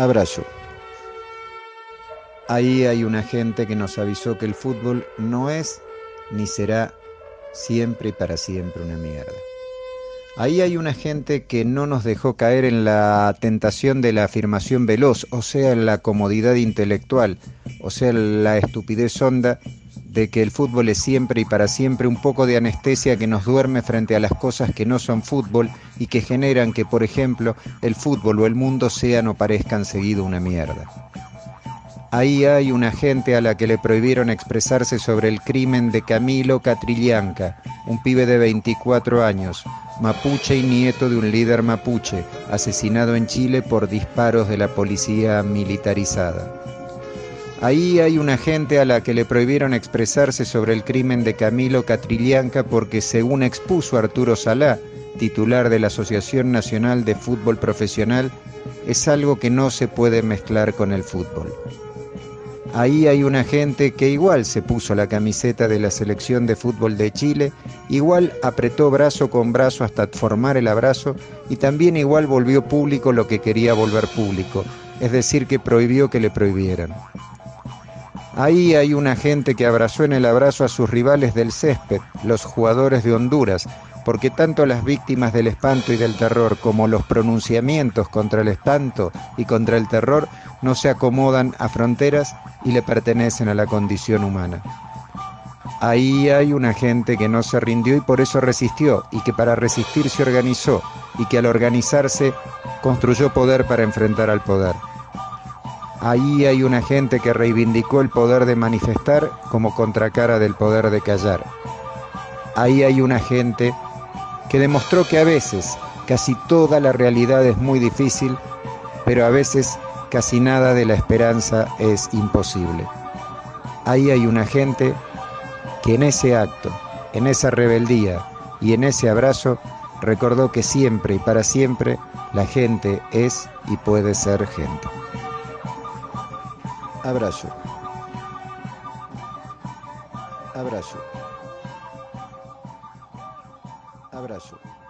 Abrazo. Ahí hay una gente que nos avisó que el fútbol no es ni será siempre y para siempre una mierda. Ahí hay una gente que no nos dejó caer en la tentación de la afirmación veloz, o sea, en la comodidad intelectual, o sea, la estupidez honda de que el fútbol es siempre y para siempre un poco de anestesia que nos duerme frente a las cosas que no son fútbol y que generan que, por ejemplo, el fútbol o el mundo sean o parezcan seguido una mierda. Ahí hay una gente a la que le prohibieron expresarse sobre el crimen de Camilo Catrillanca, un pibe de 24 años, mapuche y nieto de un líder mapuche, asesinado en Chile por disparos de la policía militarizada. Ahí hay una gente a la que le prohibieron expresarse sobre el crimen de Camilo Catrillanca porque, según expuso Arturo Salá, titular de la Asociación Nacional de Fútbol Profesional, es algo que no se puede mezclar con el fútbol. Ahí hay una gente que igual se puso la camiseta de la selección de fútbol de Chile, igual apretó brazo con brazo hasta formar el abrazo y también igual volvió público lo que quería volver público, es decir, que prohibió que le prohibieran. Ahí hay una gente que abrazó en el abrazo a sus rivales del césped, los jugadores de Honduras, porque tanto las víctimas del espanto y del terror como los pronunciamientos contra el espanto y contra el terror no se acomodan a fronteras y le pertenecen a la condición humana. Ahí hay una gente que no se rindió y por eso resistió, y que para resistir se organizó, y que al organizarse construyó poder para enfrentar al poder. Ahí hay una gente que reivindicó el poder de manifestar como contracara del poder de callar. Ahí hay una gente que demostró que a veces casi toda la realidad es muy difícil, pero a veces casi nada de la esperanza es imposible. Ahí hay una gente que en ese acto, en esa rebeldía y en ese abrazo recordó que siempre y para siempre la gente es y puede ser gente. Abrazo. Abrazo. Abrazo.